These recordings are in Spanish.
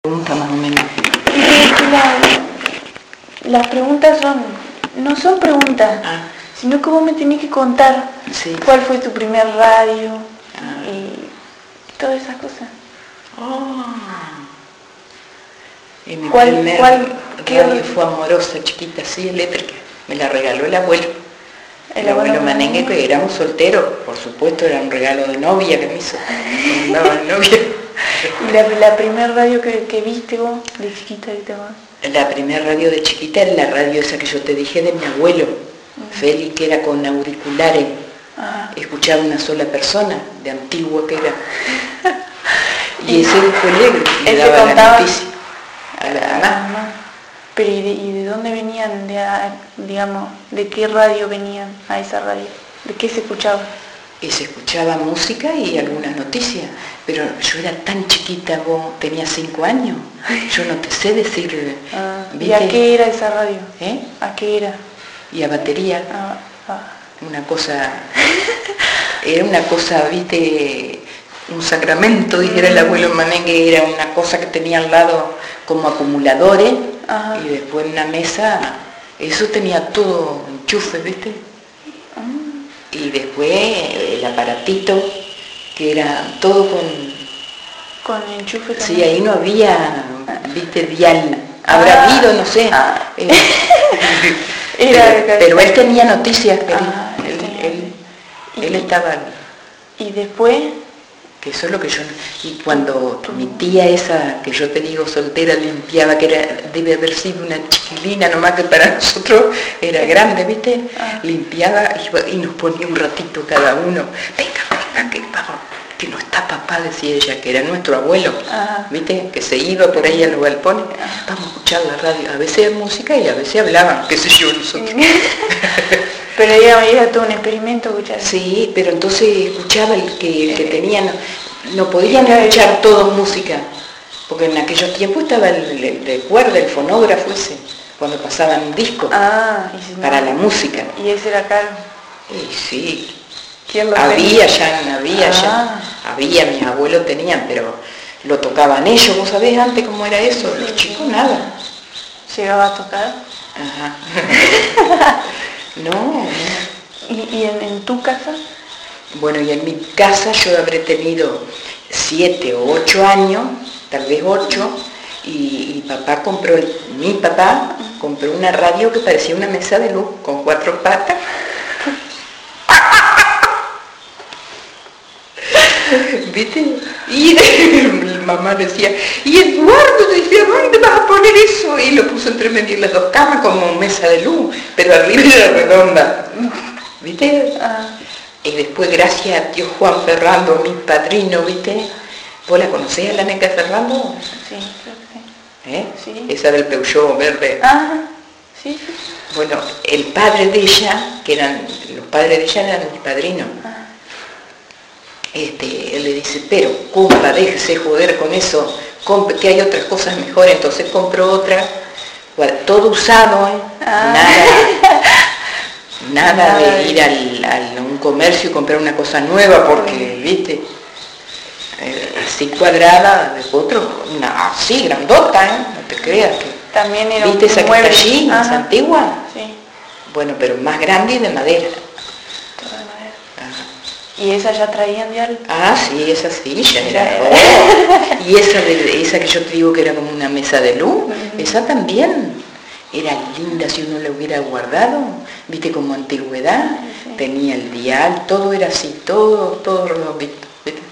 Pregunta más o menos. Las preguntas no son preguntas, sino que vos me tenés que contar cuál fue tu primer radio y todas esas cosas. Y mi primer radio fue amorosa, chiquita, así, eléctrica. Me la regaló el abuelo. El abuelo Manengue, que éramos solteros, por supuesto, era un regalo de novia que me hizo. Me andaba de novia. ¿Y la primer radio que viste vos, de chiquita, que te va? La primer radio de chiquita era la radio esa que yo te dije de mi abuelo, Félix, que era con auriculares. Escuchaba una sola persona, de antiguo que era. Y ese fue el que le daba la noticia a la mamá. Pero ¿y de dónde venían, digamos, de qué radio venían a esa radio? ¿De qué se escuchaba? Y se escuchaba música y algunas noticias, pero yo era tan chiquita, vos tenías 5 años, yo no te sé decir. ¿Y a qué era esa radio? ¿A qué era? Y a batería. Una cosa, era una cosa, viste, un sacramento, dijera el abuelo Manengue, era una cosa que tenía al lado como acumuladores. Y después en una mesa, eso tenía todo enchufe, viste. Y después el aparatito, que era todo con enchufe también. Sí, ahí no había, viste, dial. Habrá habido, no sé. Pero él tenía noticias, él estaba. ¿Y después? Que eso es lo que yo... Y cuando mi tía esa, que yo te digo soltera, limpiaba, que debe haber sido una chiquilina nomás, que para nosotros era grande, ¿viste? Limpiaba y nos ponía un ratito cada uno. Venga, que no está papá, decía ella, que era nuestro abuelo, ¿viste? Que se iba por ahí a los galpones. Vamos a escuchar la radio. A veces música y a veces hablaban, qué sé yo, nosotros. Pero era todo un experimento escuchar. Sí, pero entonces escuchaba el que tenían, no podían escuchar todo música, porque en aquellos tiempos estaba el cuerda, el fonógrafo ese, cuando pasaban discos para la música. ¿Y ese era caro? Sí. ¿Quién lo había, mis abuelos tenían, pero lo tocaban ellos, ¿vos sabés antes cómo era eso? Los chicos nada. ¿Llegaba a tocar? No. ¿Y en tu casa? Bueno, y en mi casa yo habré tenido 7 o 8 años, tal vez 8, y mi papá compró una radio que parecía una mesa de luz, con 4 patas. ¿Viste? Y mi mamá decía, y Eduardo decía, ¿dónde vas a poner eso? Y lo puso entre medio de las 2 camas como mesa de luz, pero arriba era redonda. ¿Viste? Y después, gracias a tío Juan Ferrando, mi padrino, ¿viste? ¿Vos la conocés a la nena Ferrando? Sí, creo que sí. Sí. Esa del Peugeot verde. Sí. Bueno, el padre de ella, los padres de ella eran mis padrinos. Él le dice, pero compa, déjese joder con eso, que hay otras cosas mejores. Entonces compró otra, todo usado, nada de ir a un comercio y comprar una cosa nueva, porque, viste, así cuadrada, de otro, así grandota, no te creas que... También era ¿viste esa que está allí, esa antigua? Sí. Bueno, pero más grande y de madera. ¿Y esa ya traían dial? Sí, esa sí, ya era. Y esa que yo te digo que era como una mesa de luz, esa también era linda si uno la hubiera guardado, viste, como antigüedad, tenía el dial, todo era así, todo redondito, ¿viste?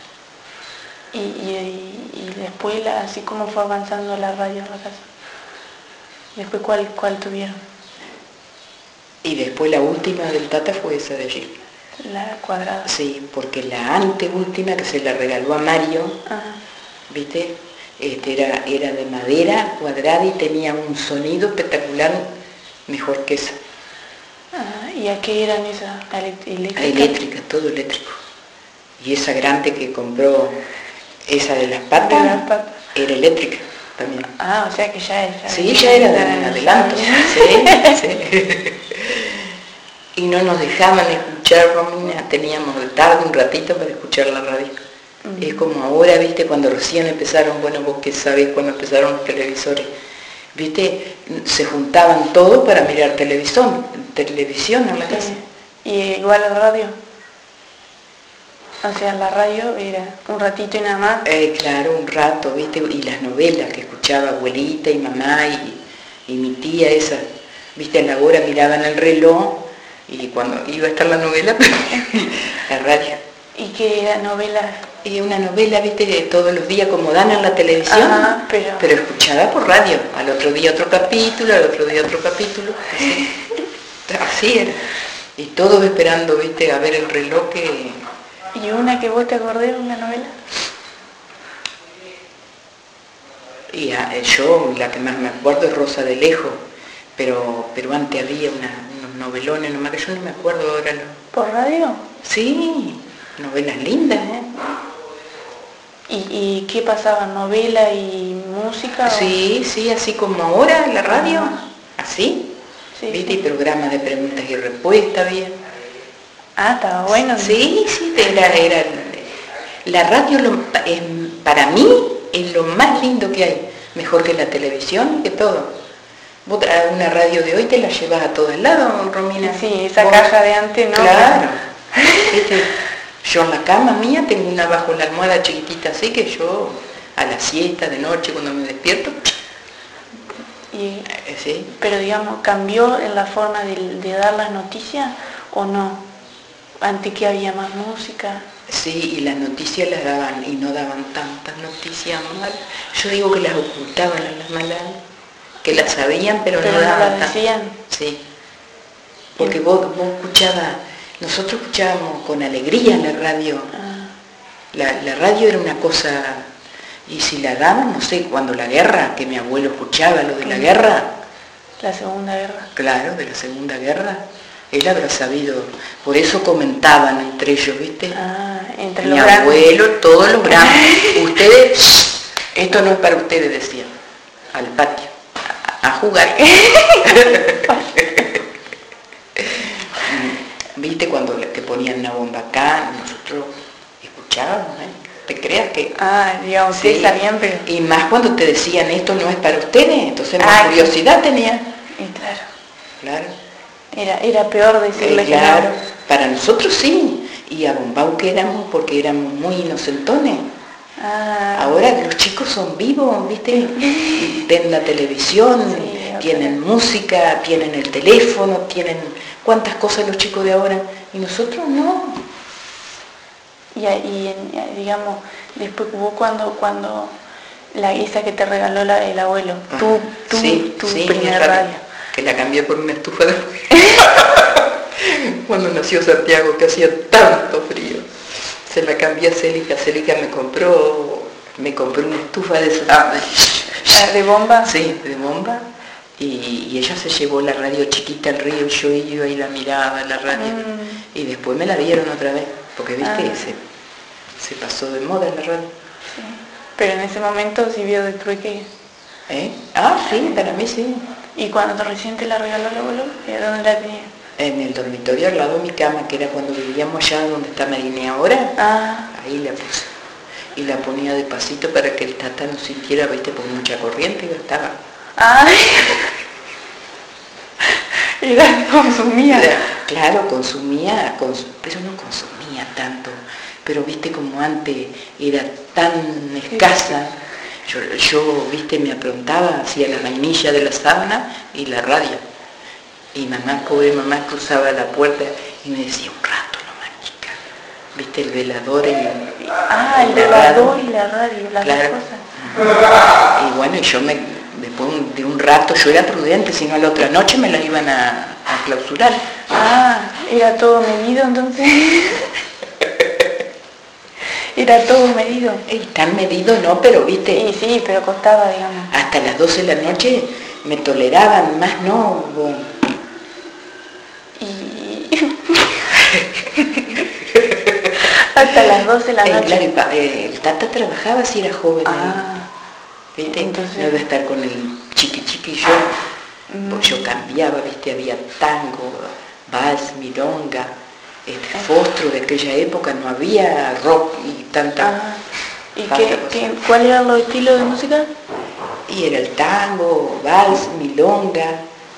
Y después, así como fue avanzando la radio en la casa, después ¿cuál tuvieron? Y después la última del Tata fue esa de allí. La cuadrada. Sí, porque la anteúltima que se la regaló a Mario, ¿viste? Era de madera, cuadrada, y tenía un sonido espectacular, mejor que esa. ¿Y a qué eran esas? ¿Eléctricas? Eléctrica, todo eléctrico. Y esa grande que compró, esa de las patas, era eléctrica también. O sea que ya era. Sí, ya era de adelanto. Sí. Y no nos dejaban escuchar, Romina, teníamos de tarde un ratito para escuchar la radio. Es como ahora, viste, cuando recién empezaron, bueno, vos que sabés cuando empezaron los televisores, viste, se juntaban todos para mirar televisión en la casa. Y igual la radio. O sea, la radio era un ratito y nada más. Claro, un rato, viste, y las novelas que escuchaba abuelita y mamá y mi tía esa, viste, a la hora miraban el reloj y cuando iba a estar la novela, la radio. ¿Y qué era novela? Una novela, viste, todos los días como dan en la televisión, ajá, pero escuchada por radio. Al otro día otro capítulo, al otro día otro capítulo. Así era. Y todos esperando, viste, a ver el reloj que... ¿Y una que vos te acordés de una novela? Y yo, la que más me acuerdo es Rosa de Lejos, pero antes había unos novelones, nomás que yo no me acuerdo ahora. ¿Por radio? Sí, novelas lindas, ¿Y qué pasaba? ¿Novela y música? Sí, sí, así como ahora en la radio, así, sí, ¿viste? Sí. Y programas de preguntas y respuestas, bien. Ah, estaba bueno. Sí, sí, era la radio para mí es lo más lindo que hay, mejor que la televisión, que todo. Vos una radio de hoy te la llevas a todos lados, Romina. Sí, esa caja de antes, ¿no? Claro. ¿Viste? Yo en la cama mía tengo una bajo la almohada chiquitita, así que yo a la siesta de noche cuando me despierto. ¿Sí? Pero digamos, ¿cambió en la forma de dar las noticias o no? Antes que había más música. Sí, y las noticias las daban y no daban tantas noticias mal. Yo digo que las ocultaban a las malas, que las sabían pero no daban las decían. Sí. Porque vos escuchabas, nosotros escuchábamos con alegría la radio. La radio era una cosa, y si la daban, no sé, cuando la guerra, que mi abuelo escuchaba lo de la guerra. La Segunda Guerra. Claro, de la Segunda Guerra. Él habrá sabido, por eso comentaban entre ellos, ¿viste? Entre mi los abuelo, todos los grandes. Ustedes, esto no es para ustedes, decían, al patio, a jugar. ¿Viste cuando te ponían una bomba acá? Nosotros escuchábamos, ¿Te creas que...? Digamos, sí, sabían, pero... Y más cuando te decían, esto no es para ustedes, entonces más curiosidad tenía. Claro. Claro. Era peor decirle claro, que no. Para nosotros sí, y abombao que éramos porque éramos muy inocentones. Ahora los chicos son vivos, ¿viste? Ven la televisión, tienen música, tienen el teléfono, tienen cuántas cosas los chicos de ahora, y nosotros no. Y digamos, después hubo cuando esa que te regaló el abuelo, tu primer radio. Que la cambié por una estufa de cuando nació Santiago, que hacía tanto frío. Se la cambié a Célica me compró una estufa de esa. ¿De bomba? Sí, de bomba. Y ella se llevó la radio chiquita al río, yo iba y la miraba la radio. Y después me la dieron otra vez, porque viste, se pasó de moda la radio. Sí. Pero en ese momento sirvió de trueque. Sí, para mí sí. ¿Y cuando recién te la regaló el abuelo? ¿Dónde la tenías? En el dormitorio al lado de mi cama, que era cuando vivíamos allá donde está Marinea ahora. Ahí la puse. Y la ponía despacito para que el tata no sintiera, viste, por mucha corriente y gastaba. Consumía. Claro, consumía, pero no consumía tanto. Pero viste como antes era tan escasa. Yo, viste, me aprontaba, hacía la vainilla de la sábana y la radio. Y pobre mamá, cruzaba la puerta y me decía, un rato nomás, chica. Viste, el velador y el velador y la radio, las dos cosas. Y bueno, yo después de un rato, yo era prudente, si no a la otra noche me la iban a clausurar. Era todo medido entonces. Era todo medido. Tan medido no, pero viste. Sí, pero costaba, digamos. Hasta las 12 de la noche me toleraban, más no. Hasta las 12 de la noche. Claro, el tata trabajaba si era joven. ¿Viste? Entonces... No iba a estar con el chiqui y yo. Pues yo cambiaba, viste, había tango, vals, milonga. Fostro de aquella época, no había rock y tanta... ¿Y cuál era los estilos de música? Y era el tango, vals, milonga,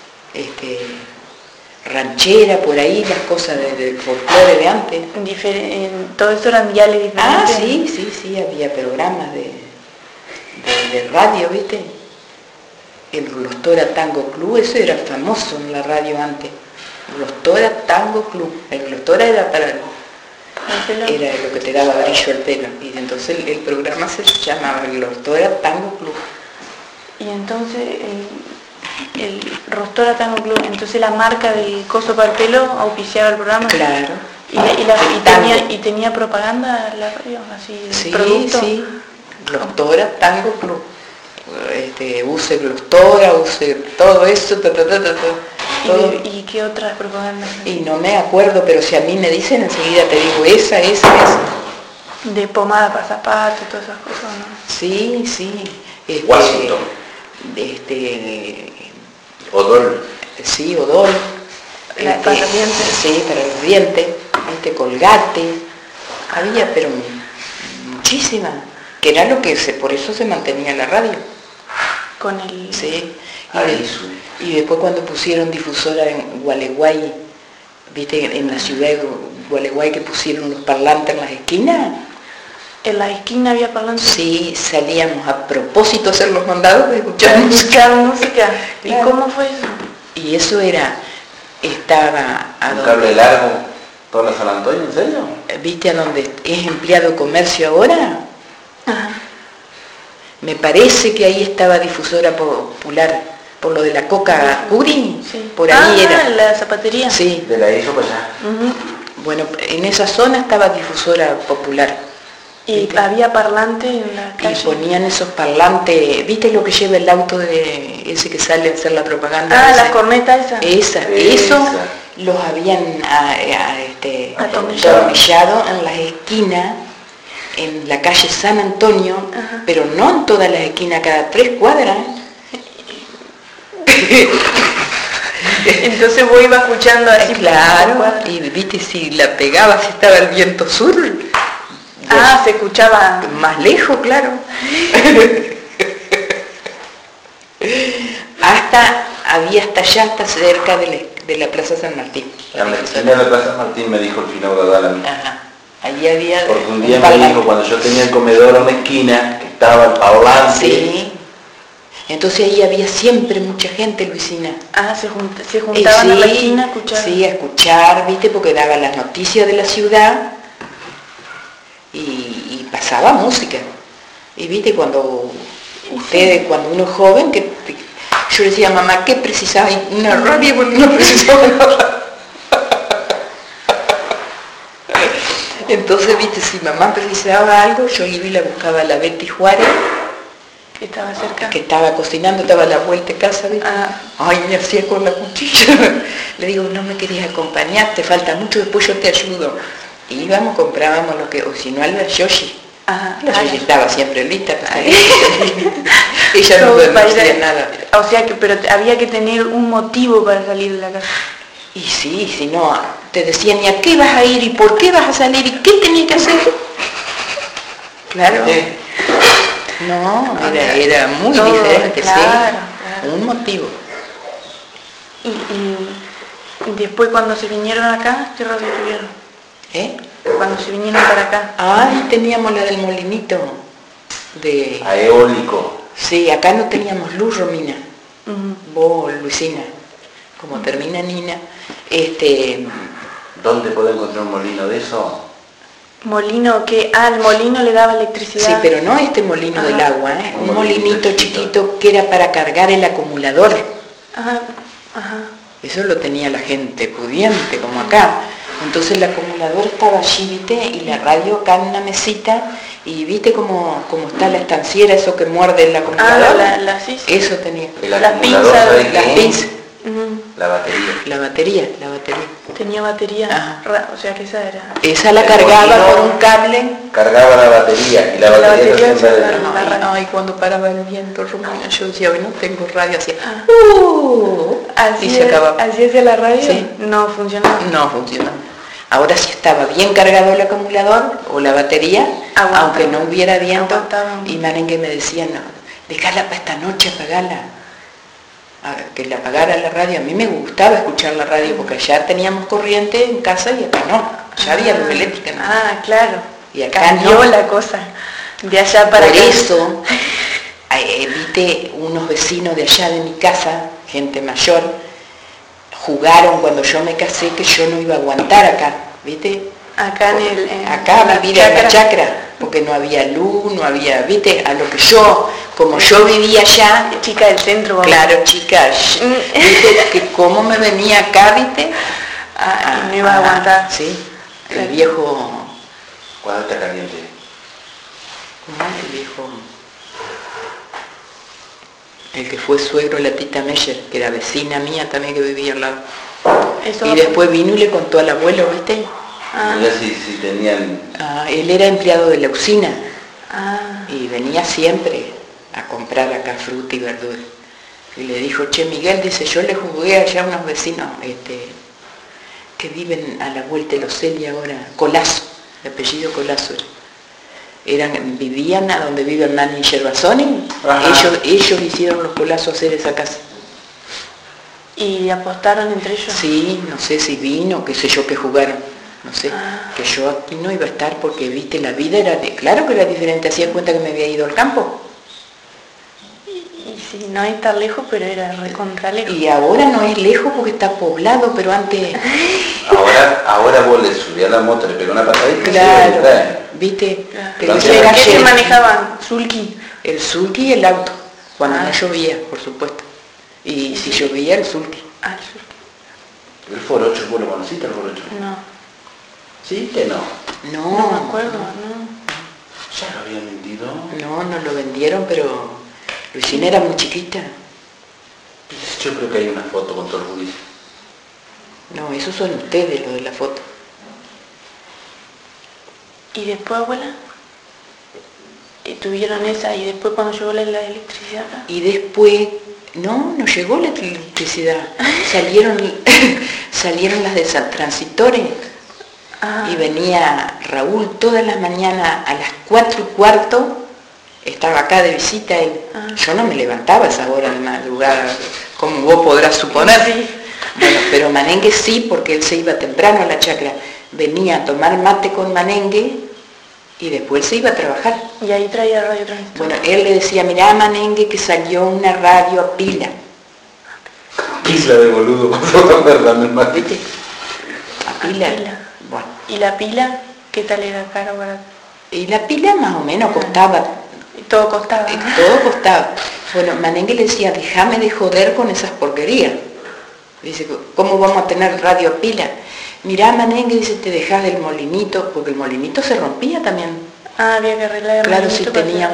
ranchera, por ahí, las cosas del folclore de antes. ¿Todo eso eran diales diferentes? Sí, había programas de radio, ¿viste? Los Tora Tango Club, eso era famoso en la radio antes. Los Tora Tango Club. Los Tora era para era lo que te daba brillo al pelo. Y entonces el programa se llamaba Los Tora Tango Club. Y entonces el Rostora Tango Club, entonces la marca del coso para el pelo auspiciaba el programa. Claro. ¿Y tenía propaganda la radio? Así, sí, producto. Sí. Los Tora Tango Club. Use los Tora, use todo eso, todo. ¿Y qué otras propagandas? Y no me acuerdo, pero si a mí me dicen enseguida te digo esa. De pomada para zapatos, todas esas cosas, ¿no? Sí. Washington. Odol. Sí, Odol. Para los dientes. Sí, para los dientes. Colgate. Había, pero muchísimas. Que era lo que por eso se mantenía la radio. Con el... Sí. Y después cuando pusieron difusora en Gualeguay, viste, en la ciudad de Gualeguay que pusieron los parlantes en las esquinas. ¿En la esquina había parlantes? Sí, salíamos a propósito a hacer los mandados de escuchar música. ¿Y claro. cómo fue eso? Y eso estaba a un cable largo, toda la San Antonio, ¿en serio? ¿Viste a donde es empleado comercio ahora? Ajá. Me parece que ahí estaba difusora popular, por lo de la coca Curi, sí. Por ahí era. La zapatería. Sí. De la hizo para allá. Bueno, en esa zona estaba difusora popular. ¿Y ¿viste? Había parlante en la calle? Y ponían esos parlantes, ¿viste lo que lleva el auto de ese que sale a hacer la propaganda? La corneta esa. Eso los habían atornillado en las esquinas, en la calle San Antonio, pero no en todas las esquinas, cada 3 cuadras. Entonces vos ibas escuchando así. Claro, y viste si la pegaba, si estaba el viento sur. Se escuchaba más lejos, claro. Había hasta allá, hasta cerca de la Plaza San Martín. En la esquina de la Plaza San Martín me dijo el Finaudo Adal a mí. Allí había... Porque un día me dijo, cuando yo tenía el comedor en la esquina, que estaba el parlante. Sí. Entonces ahí había siempre mucha gente, Luisina. Se juntaban en la esquina a escuchar. Sí, a escuchar, viste, porque daban las noticias de la ciudad y pasaba música. Y viste, cuando uno es joven, yo le decía, mamá, ¿qué precisaba? Una radio, porque no precisaba nada. Entonces, viste, si mamá precisaba algo, yo iba y la buscaba a la Betty Juárez. Estaba cerca. Que estaba cocinando, estaba a la vuelta de casa, ¿viste? Ay, me hacía con la cuchilla. Le digo, no me querías acompañar, te falta mucho, después yo te ayudo. Y íbamos, comprábamos lo que, o si no, la Yoshi. La Yoshi estaba siempre lista para salir. Ella no hacía nada. O sea, pero había que tener un motivo para salir de la casa. Y sí, si no, te decían, ¿y a qué vas a ir? ¿Y por qué vas a salir? ¿Y qué tenías que hacer? Claro. No, era muy diferente, claro. Un motivo. Y después cuando se vinieron acá, ¿qué radio tuvieron? Cuando se vinieron para acá. Teníamos la del molinito. A eólico. Sí, acá no teníamos luz, Romina. Vos, Luisina, como termina Nina. ¿Dónde puedo encontrar un molino de eso? Molino que, el molino le daba electricidad. Sí, pero no este molino del agua, un molinito chiquito que era para cargar el acumulador. Eso lo tenía la gente pudiente, como acá. Entonces el acumulador estaba allí, ¿viste? Y la radio acá en una mesita, y ¿viste cómo está la estanciera, eso que muerde el acumulador? Sí. Eso tenía. Las pinzas. Las pinzas. La batería. La batería. Tenía batería, o sea que esa era... Esa la cargaba por un cable. Cargaba la batería y la batería siempre... Ay, cuando paraba el viento, Romina, yo decía, hoy no tengo radio, así. Y se acababa. ¿Así hacía la radio? Sí. No funcionaba. No funcionaba. Ahora si estaba bien cargado el acumulador o la batería, aunque no hubiera viento, y Manengue me decía, no, dejala para esta noche, apagala. Que la apagara la radio. A mí me gustaba escuchar la radio porque allá teníamos corriente en casa y acá no. Allá había luz eléctrica, ¿no? Claro. Y acá cambió no. La cosa de allá para acá. Por eso, viste, unos vecinos de allá de mi casa, gente mayor, jugaron cuando yo me casé que yo no iba a aguantar acá, ¿viste? Acá acá vivir en la chacra, porque no había luz, no había, ¿viste? A lo que yo, como yo vivía allá... Chica del centro. Claro, chica, ¿viste? Que cómo me venía acá, ¿viste? Y no iba a aguantar. Sí, el viejo... ¿Cuándo está caliente? ¿Cómo es el viejo? El que fue suegro de la tita Meyer, que era vecina mía también que vivía al lado. Y después vino y le contó al abuelo, ¿viste? Mira si tenían... Él era empleado de la usina y venía siempre a comprar acá fruta y verdura. Y le dijo, che, Miguel, dice, yo le jugué allá a unos vecinos que viven a la vuelta de los Celia ahora, Colazo, de apellido Colazo. Vivían a donde vive Hernán y Yerbasoni, ellos hicieron los Colazos hacer esa casa. ¿Y apostaron entre ellos? Sí, no sé si vino, qué sé yo, que jugaron. No sé, que yo aquí no iba a estar porque, viste, la vida era claro que era diferente, hacía cuenta que me había ido al campo. Y sí, no es tan lejos, pero era recontra lejos. Y ahora no es lejos porque está poblado, pero antes... Ahora vos le subías la moto, le pegó una patadita. Claro, viste, claro. ¿Qué se manejaban? ¿Sulky? El sulky y el auto, cuando no llovía, por supuesto. Y si llovía, el sulky. El sulky. ¿El Ford 8, vos lo conociste el Ford 8? No. ¿Sí que no? No me acuerdo, no. ¿Ya lo habían vendido? No, no lo vendieron, pero Luisina era muy chiquita. Yo creo que hay una foto con todo el juicio. No, esos son ustedes, los de la foto. ¿Y después, abuela? ¿Tuvieron esa y después cuando llegó la electricidad? Y después, no llegó la electricidad. Salieron las de transitores. Y venía Raúl todas las mañanas a las 4:15, estaba acá de visita él. Yo no me levantaba a esa hora de madrugada, como vos podrás suponer. Sí. Bueno, pero Manengue sí, porque él se iba temprano a la chacra. Venía a tomar mate con Manengue y después se iba a trabajar. Y ahí traía radio transistor. Bueno, él le decía, mirá Manengue que salió una radio a pila. Pila de boludo, ¿verdad? ¿Viste? A pila. Bueno. ¿Y la pila? ¿Qué tal era, caro o barato? Y la pila más o menos costaba. Y todo costaba. Todo costaba. Bueno, Manengue le decía, déjame de joder con esas porquerías. Dice, ¿cómo vamos a tener radio a pila? Mirá, Manengue, dice, te dejás del molinito, porque el molinito se rompía también. Había que arreglar el claro, molinito. Claro, si tenía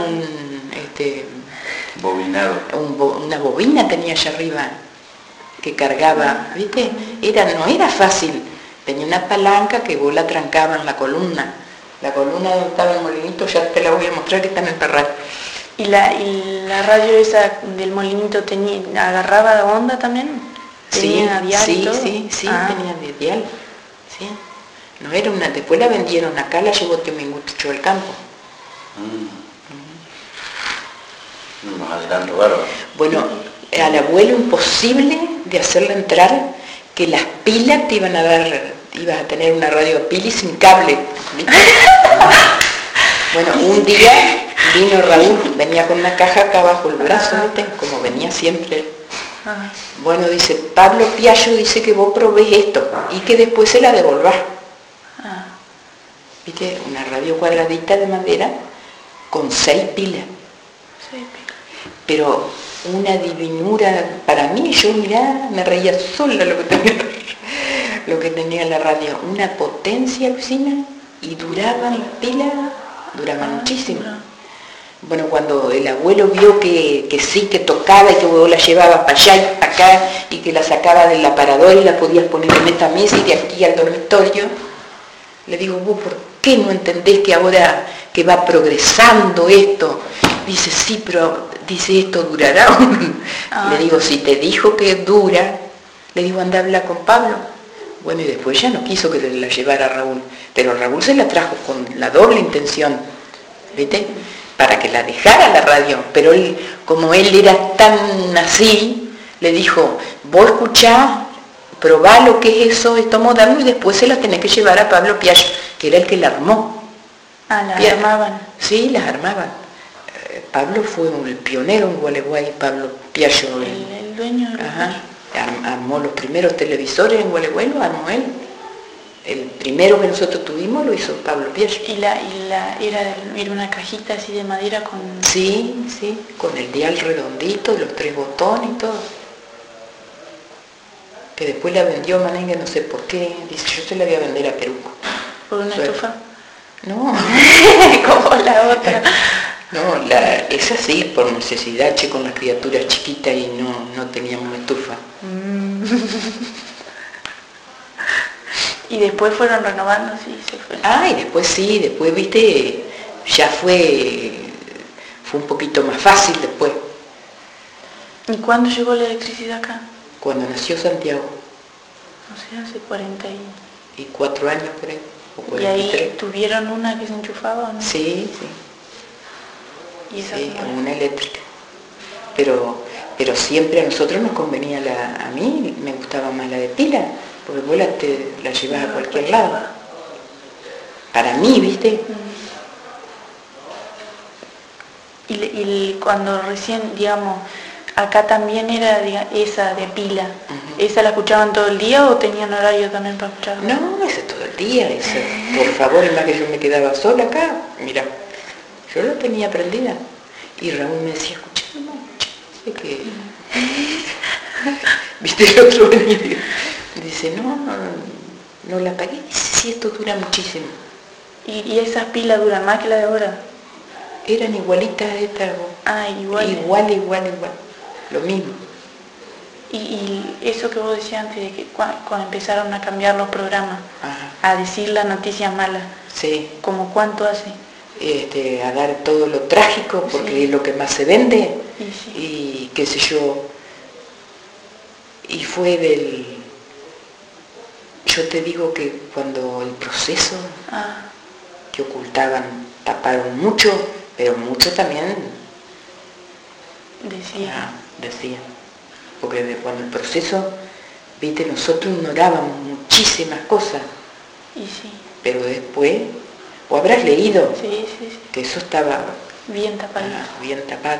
bobinado. Una bobina tenía allá arriba que cargaba, ¿viste? No era fácil. Tenía una palanca que vos la trancabas en la columna. La columna donde estaba el molinito, ya te la voy a mostrar que está en el parral. ¿Y la radio esa del molinito agarraba onda también? ¿Tenía dial y todo? Sí, tenía dial. Sí. No era una, después la vendieron acá, la llevó Temingucho al campo. Nos adelanto, bárbaro. Bueno, al abuelo imposible de hacerle entrar que las pilas te iban a dar, ibas a tener una radio a pila y sin cable. ¿Viste? Bueno, un día vino Raúl, venía con una caja acá bajo el brazo, ¿viste? Como venía siempre. Bueno, dice, Pablo Piaggio dice que vos probés esto y que después se la devolvás. ¿Viste? Una radio cuadradita de madera con 6 pilas. Pero una divinura para mí, yo mirá, me reía sola lo que tenía la radio. Una potencia alucina y duraban las pilas, duraban muchísimo. Bueno, cuando el abuelo vio que sí, que tocaba y que vos la llevabas para allá y para acá y que la sacaba del aparador y la podías poner en esta mesa y de aquí al dormitorio, le digo, vos, ¿por qué no entendés que ahora que va progresando esto? Dice, sí, pero dice, esto durará. Le digo, si te dijo que dura, le digo, anda a hablar con Pablo. Bueno, y después ya no quiso que la llevara Raúl, pero Raúl se la trajo con la doble intención, ¿viste? Para que la dejara la radio, pero él, como él era tan así, le dijo, vos escuchá, probá lo que es eso, esto moderno, y después se la tenés que llevar a Pablo Piaggio, que era el que la armó. Ah, la armaban. Sí, las armaban. Pablo fue el pionero en Gualeguay, Pablo Piaggio. El dueño de armó los primeros televisores en Gualeguay, lo armó él. El primero que nosotros tuvimos lo hizo Pablo Piaggio. ¿Era una cajita así de madera con...? Sí, sí, con el dial redondito, los 3 botones y todo. Que después la vendió Manengue, no sé por qué. Dice, yo se la voy a vender a Perú. ¿Por una estufa? No. Como la otra. No, esa sí, por necesidad, con las criaturas chiquitas y no teníamos estufa. Y después fueron renovando, sí, se fue. Y después sí, después, viste, ya fue un poquito más fácil después. ¿Y cuándo llegó la electricidad acá? Cuando nació Santiago. O sea, hace 44 años, creo. O 43. ¿Y ahí tuvieron una que se enchufaba o no? Sí, sí. ¿Y esa sí, una eléctrica. Pero siempre a nosotros nos convenía a mí me gustaba más la de pila, porque vos la llevas a cualquier lado. Para mí, ¿viste? Y cuando recién, digamos, acá también era esa de pila, ¿esa la escuchaban todo el día o tenían horario también para escucharla? No, esa todo el día, esa. Por favor, es más que yo me quedaba sola acá, mira, yo la tenía prendida. Y Raúl me decía, escucha, no, que... ¿Viste el otro venía? Dice, no la apagué. Dice, sí, esto dura muchísimo. ¿Y esas pilas duran más que la de ahora? Eran igualitas a estas. Igual. Igual. Lo mismo. Y eso que vos decías antes, de que cuando empezaron a cambiar los programas, a decir las noticias malas, sí. ¿Como cuánto hace? A dar todo lo trágico, porque es lo que más se vende, sí. Y qué sé yo, y fue yo te digo que cuando el proceso que ocultaban, taparon mucho, pero mucho también decían, porque cuando el proceso, viste, nosotros ignorábamos muchísimas cosas, pero después, o habrás leído que eso estaba bien tapado. Bien tapado.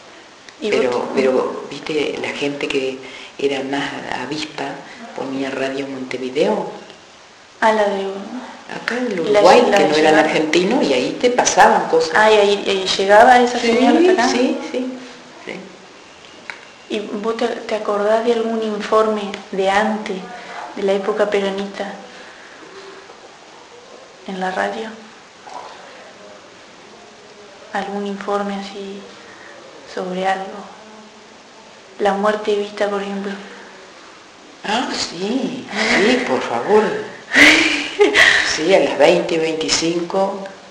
Pero viste, la gente que era más avispa ponía Radio Montevideo. La de... Acá en Uruguay, que no eran argentinos, y ahí te pasaban cosas. Y ahí llegaba esa señal hasta acá. Sí. ¿Y vos te acordás de algún informe de antes, de la época peronista, en la radio? ¿Algún informe así sobre algo? La muerte vista, por ejemplo. Sí, por favor. Sí, a las 20:25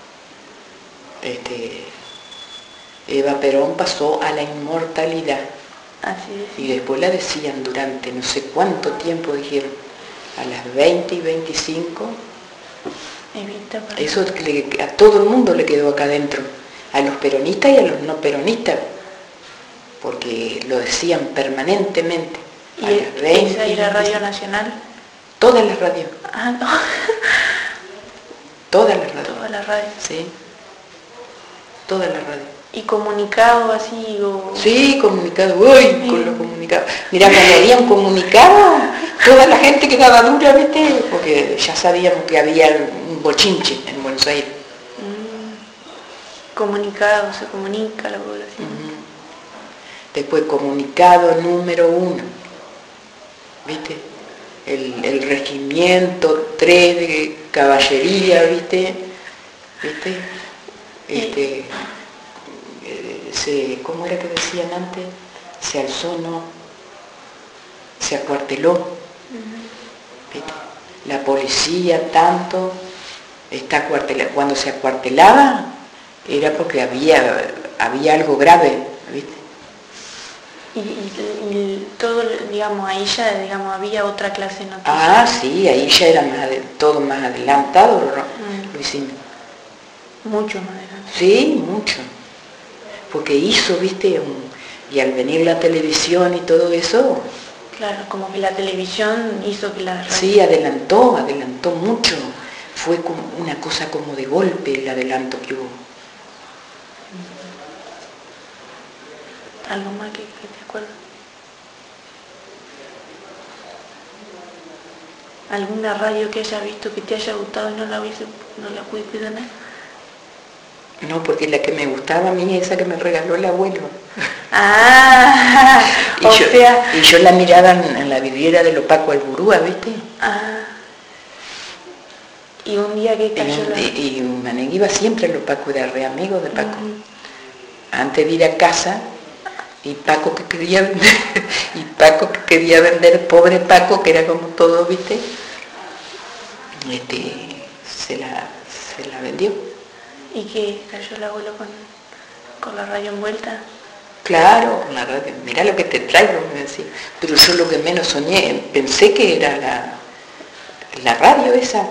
Eva Perón pasó a la inmortalidad. Así es. Y después la decían durante no sé cuánto tiempo, dijeron, a las 20:25. Eso a todo el mundo le quedó acá adentro, a los peronistas y a los no peronistas, porque lo decían permanentemente. ¿Y esa era Radio Nacional? Todas las radios. No. Todas las radios. Todas las radios. Sí. Todas las radios. ¿Y comunicado así o...? Sí, comunicado. Con los comunicados. Mirá, cuando había un comunicado, toda la gente quedaba dura, ¿viste? Porque ya sabíamos que había un bochinche en Buenos Aires. Comunicado, se comunica la población. Después, comunicado número 1. ¿Viste? El regimiento 3 de caballería, ¿viste? ¿Cómo era que decían antes? Se alzó, se acuarteló. ¿Viste? La policía tanto está acuartelada. Cuando se acuartelaba era porque había algo grave, ¿viste? Y todo, digamos, ahí ya, digamos, había otra clase de noticias. Ah, sí, ahí ya era todo más adelantado, Luisina. Mucho más adelantado. Sí, mucho. Porque hizo, viste, y al venir la televisión y todo eso... Claro, como que la televisión hizo que la radio... Sí, adelantó mucho. Fue como una cosa como de golpe el adelanto que hubo. ¿Algo más que te acuerdas? ¿Alguna radio que hayas visto que te haya gustado y no la pudiste tener? No, porque la que me gustaba a mí es esa que me regaló el abuelo. Ah, y yo la miraba en la vidriera de los Paco Alburúa, ¿viste? Ah. Y un día que cayó y Mané iba siempre a los Paco, era re amigo de Paco. Antes de ir a casa, y Paco que quería vender, pobre Paco, que era como todo, ¿viste? Se la vendió. ¿Y que cayó el abuelo con la radio envuelta? Claro, la radio, mirá lo que te traigo, me decía. Pero yo lo que menos soñé, pensé que era la radio esa.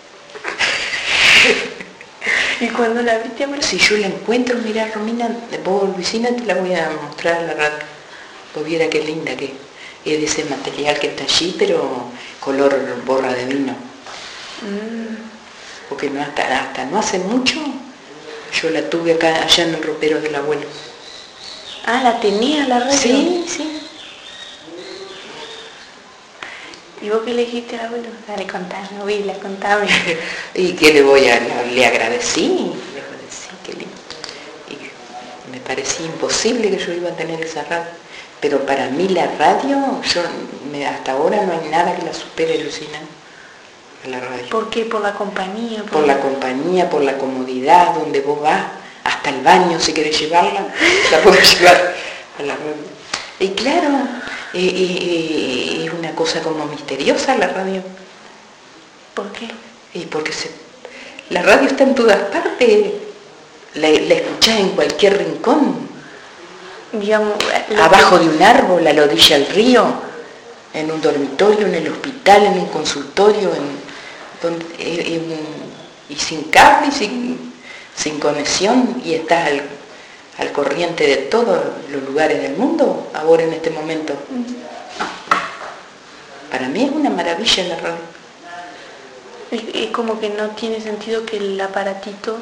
¿Y cuando la viste, abuela? Si yo la encuentro, mirá, Romina, vos, Luisina, te la voy a mostrar en la radio. Vos viera qué linda que es de ese material que está allí, pero color borra de vino. Porque no hasta no hace mucho, yo la tuve allá en el ropero del abuelo. Ah, ¿la tenía la radio? Sí, sí. ¿Y vos qué le dijiste al abuelo? Dale, contame, contame. ¿Y qué le agradecí? Qué lindo. Y me parecía imposible que yo iba a tener esa radio. Pero para mí la radio, hasta ahora no hay nada que la supere, Lucina. La radio. ¿Por qué? ¿Por la compañía? Por la compañía, por la comodidad, donde vos vas, hasta el baño si querés llevarla, la podés llevar a la radio. Y claro, es una cosa como misteriosa la radio. ¿Por qué? Y porque la radio está en todas partes, la escuchás en cualquier rincón. Digamos, abajo de un árbol, a la orilla del río, en un dormitorio, en el hospital, en un consultorio, y sin cable, sin conexión, y estás al corriente de todos los lugares del mundo, ahora en este momento. Para mí es una maravilla la radio. Es como que no tiene sentido que el aparatito,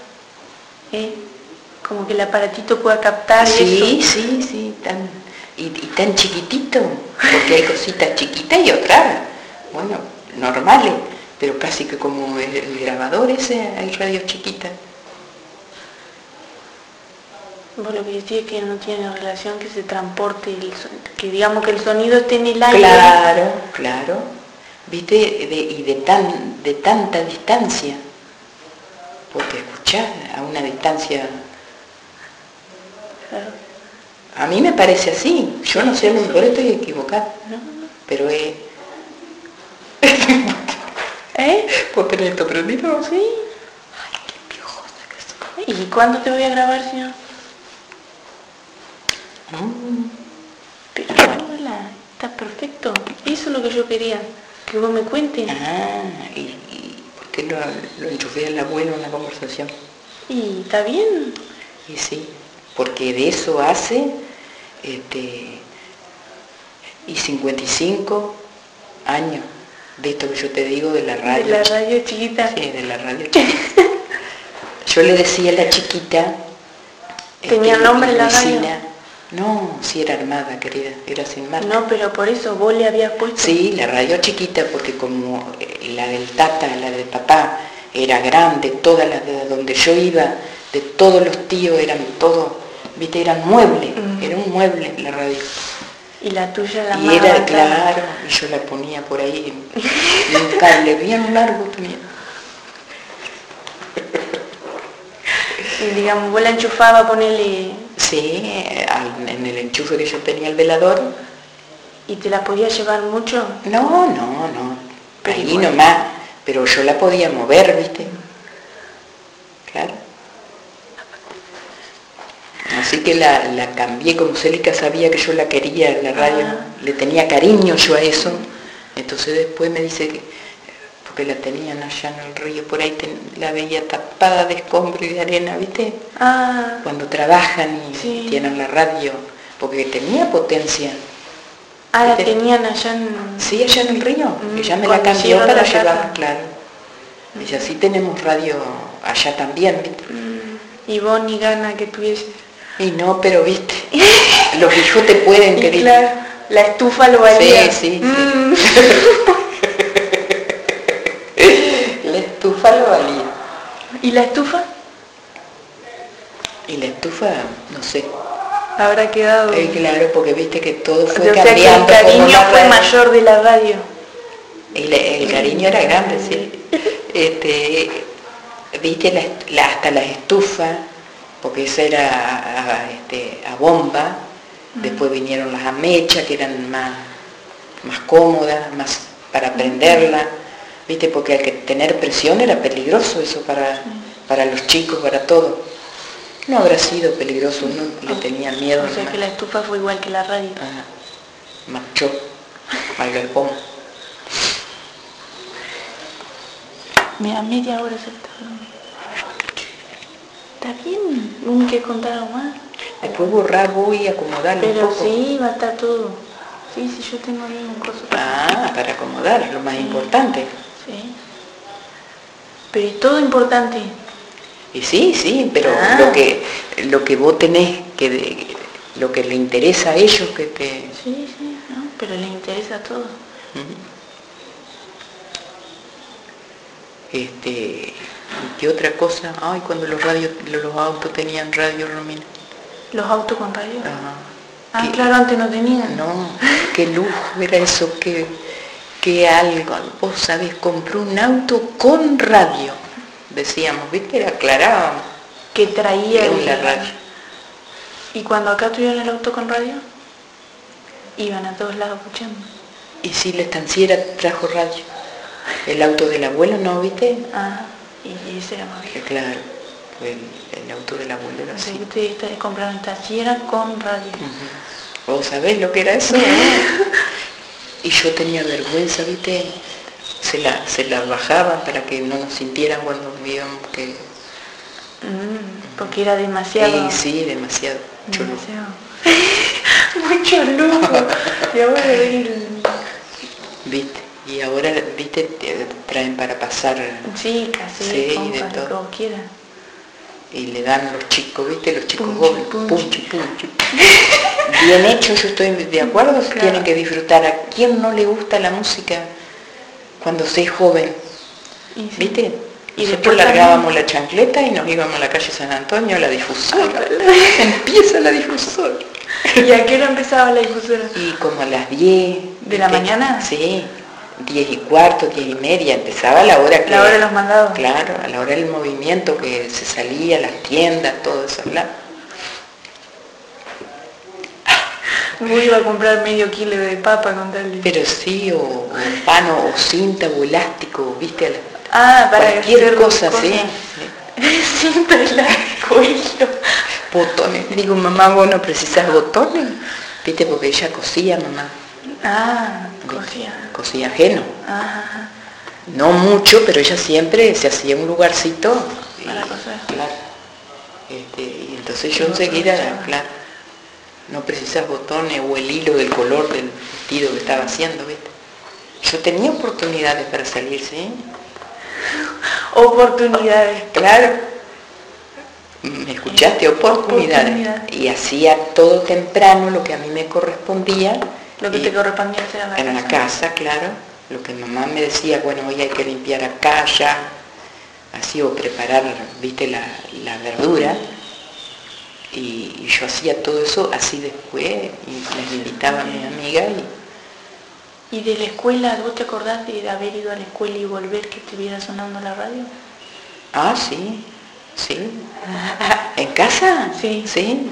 como que el aparatito pueda captar eso. Sí, tan chiquitito, porque hay cositas chiquitas y otras, bueno, normales, pero casi que como el grabador ese, hay radios chiquitas. Vos lo que decís es que no tiene relación que se transporte, que digamos que el sonido esté en el aire. Claro, viste, y de tanta distancia, porque escuchar a una distancia... Claro. A mí me parece así, yo no sé, a lo mejor estoy equivocada, pero ¿Vos tenés esto prendido? Sí. Ay, qué piojosa que soy. ¿Y cuándo te voy a grabar, señor? Pero hola, está perfecto. Eso es lo que yo quería, que vos me cuentes. ¿Y por qué lo enchufé al abuelo en la conversación? Y está bien. Y sí, porque de eso hace y 55 años de esto que yo te digo de la radio. De la radio chiquita. Sí, de la radio chiquita. Yo le decía a la chiquita... ¿Tenía nombre la radio? No, sí era armada, querida, era sin marca. No, pero por eso vos le habías puesto... Sí, la radio chiquita, porque como la del tata, la del papá, era grande, todas las de donde yo iba, de todos los tíos, eran todos, viste, eran muebles, era un mueble la radio. Y la tuya la más. Y era, claro, y yo la ponía por ahí, y un cable bien largo tenía. Y digamos, vos la enchufabas, ponerle... Sí, en el enchufe que yo tenía el velador. ¿Y te la podías llevar mucho? No, ahí nomás, pero yo la podía mover, ¿viste? Claro. Así que la cambié, como Célica sabía que yo la quería, la radio, le tenía cariño yo a eso. Entonces después me dice que, porque la tenían allá en el río, por ahí la veía tapada de escombro y de arena, ¿viste? Cuando trabajan y tienen la radio, porque tenía potencia. La tenían allá en... Sí, allá en el río. Ella me la cambió para llevar, claro. Dice, así tenemos radio allá también, ¿viste? Y vos ni gana que tuviese. Y no, pero viste, los hijos te pueden querer. Claro, la estufa lo valía. Sí. La estufa lo valía. ¿Y la estufa? Y la estufa, no sé. Habrá quedado... claro, porque viste que todo fue cambiando. O sea, que el cariño fue mayor de la radio. El cariño era grande, sí. Viste hasta las estufas, porque esa era a bomba. Después vinieron las a mecha, que eran más cómodas, más para prenderla. Viste, porque al que tener presión era peligroso eso para los chicos, para todo. No habrá sido peligroso, uno le tenía miedo. O sea que la estufa fue igual que la radio. Marchó al galpón. Mira, media hora se está dormindo. Está bien, ¿un que contar algo más? Después borrar voy y acomodarlo un poco. Pero sí, va a estar todo. Sí, yo tengo bien un coso. Para acomodar, lo más importante. Sí. Pero es todo importante. Y sí, pero lo que vos tenés, lo que le interesa a ellos que te... Sí, no, pero les interesa todo. ¿Qué otra cosa? Ay, cuando los autos tenían radio, Romina. ¿Los autos con radio? Claro, antes no tenían. No, qué lujo era eso, que algo, vos sabés, compró un auto con radio. Decíamos, ¿viste? Aclarábamos. Que traía la radio. ¿Y cuando acá tuvieron el auto con radio? Iban a todos lados escuchando. Y si la estanciera trajo radio. El auto del abuelo, ¿no? ¿Viste? Y ese era más viejo. Claro, el auto del abuelo era así. Ustedes compraron estanciera con radio. ¿Vos sabés lo que era eso? Y yo tenía vergüenza, ¿viste? Se la bajaban para que no nos sintieran cuando íbamos que... porque era demasiado... Sí, demasiado. Mucho lujo. Y ahora ¿Viste? Y ahora, ¿viste? Te traen para pasar... Sí, casi, y de todo. Como quieran. Y le dan los chicos, ¿viste? Los chicos jóvenes. Punchi. Bien hecho, yo estoy de acuerdo, claro. Tienen que disfrutar. ¿A quién no le gusta la música cuando se es joven? ¿Viste? Y nosotros largábamos la chancleta y nos íbamos a la calle San Antonio a la difusora. Empieza la difusora. ¿Y a qué hora empezaba la difusora? Y como a las 10. ¿De la mañana? Sí, 10:15, 10:30, empezaba la hora que... La hora de los mandados. Claro, a la hora del movimiento que se salía, las tiendas, todo eso, ¿verdad? Yo iba a comprar medio kilo de papa con tal de... Pero sí, o pan, o cinta, o elástico, ¿viste? Para cualquier cosa, sí. Cinta, elástico, hilo. Botones. Digo, mamá, vos no precisás botones, ¿viste? Porque ella cosía, mamá. Cosía ajeno. No mucho, pero ella siempre se hacía un lugarcito. Para coser. Claro. Y entonces yo enseguida, claro, no precisas botones o el hilo del color del vestido que estaba haciendo, ¿viste? Yo tenía oportunidades para salir, ¿sí? Oportunidades. Claro. ¿Me escuchaste? Oportunidades. Y hacía todo temprano lo que a mí me correspondía. Lo que te correspondía hacer en la casa, claro. Lo que mamá me decía, bueno, hoy hay que limpiar acá, ya. Así, o preparar, ¿viste? La verdura. Y yo hacía todo eso así después, y les invitaba a mi amiga. ¿Y de la escuela, vos te acordás de haber ido a la escuela y volver que estuviera sonando la radio? Sí. ¿En casa? Sí.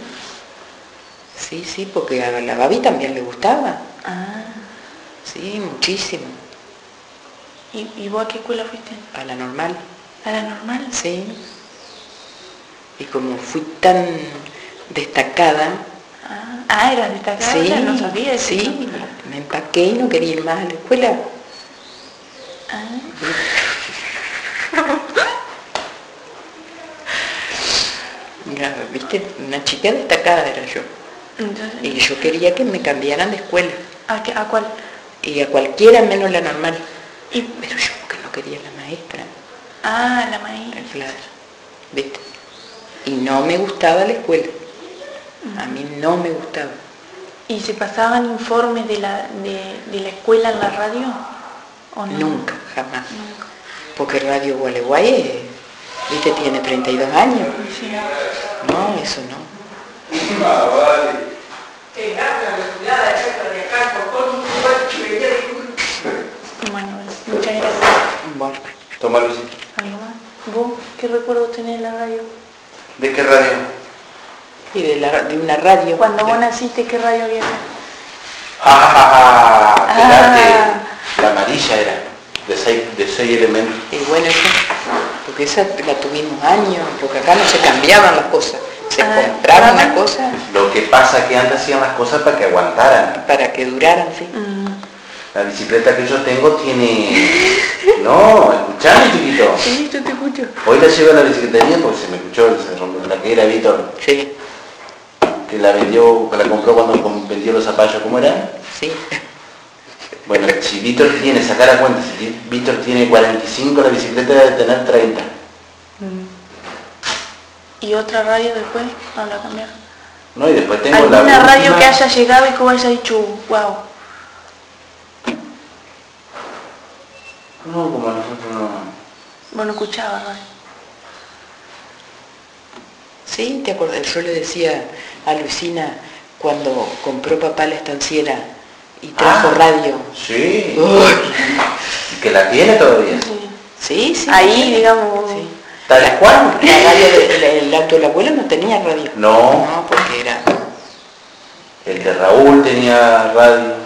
Sí, porque a la Babi también le gustaba. Sí, muchísimo. ¿Y vos a qué escuela fuiste? A la normal. ¿A la normal? Sí. Y como fui tan destacada. Eras destacada, sí, no sabía eso. Sí, me empaqué y no quería ir más a la escuela. ¿Viste? Una chica destacada era yo. Entonces, y yo quería que me cambiaran de escuela. ¿A cuál? Y a cualquiera menos la normal. Pero yo porque no quería la maestra. La maestra. Claro. ¿Viste? Y no me gustaba la escuela. A mí no me gustaba. ¿Y se pasaban informes de la escuela en la radio? ¿O no? Nunca, jamás. Nunca. Porque Radio Gualeguay, ¿viste? Tiene 32 años. Sí. No, eso no. Bueno, muchas gracias. Bueno. Toma, Lucy. ¿Algo más? ¿Vos qué recuerdos tenés de la radio? ¿De qué radio? Y de una radio. Cuando vos naciste, ¿qué radio había? La amarilla era, de 6 elementos. Y bueno, eso, porque esa la tuvimos años, porque acá no se cambiaban las cosas, se compraban las cosas. Lo que pasa es que antes hacían las cosas para que aguantaran. Para que duraran, sí. La bicicleta que yo tengo tiene... No, escuchame, chiquito. Sí, yo te escucho. Hoy la llevo a la bicicletería porque se me escuchó, se rompió la que era Víctor. Sí. Que la compró cuando vendió los zapallos, ¿cómo era? Sí. Bueno, si Víctor tiene, sacar a cuenta, si Víctor tiene 45, la bicicleta debe tener 30. ¿Y otra radio después? No la cambiaron. No, y después tengo ¿alguna radio que haya llegado y que vos hayas dicho, wow? No, como nosotros no. Vos no escuchabas radio. Sí, ¿te acuerdas? Yo le decía a Luisina cuando compró papá la estanciera y trajo radio. Sí. ¿Y que la tiene todavía? Sí, sí. Ahí, digamos. Sí. ¿Tal cual? La radio el auto del abuelo no tenía radio. No, porque era... El de Raúl tenía radio.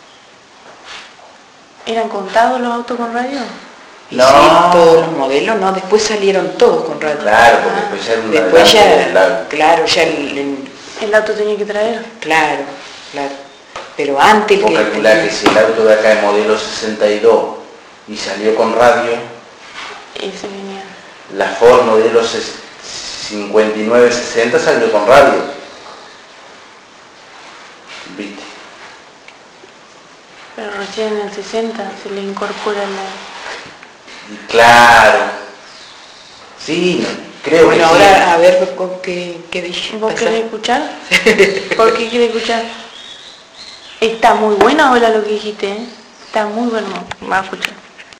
¿Eran contados los autos con radio? No. Sí, todos los modelos, no, después salieron todos con radio. Claro, porque después ya era una... Después claro, ya el auto tenía que traer. Claro, claro. Pero antes... Vos calculás que si el auto de acá es modelo 62 y salió con radio... Ese venía. La Ford modelo 59-60 salió con radio. ¿Viste? Pero recién en el 60 se le incorpora la... Claro. Sí, creo que ahora sí. A ver con qué dije. ¿Vos querés escuchar? ¿Por qué querés escuchar? Está muy buena ahora lo que dijiste, ¿eh? Está muy bueno. Va a escuchar.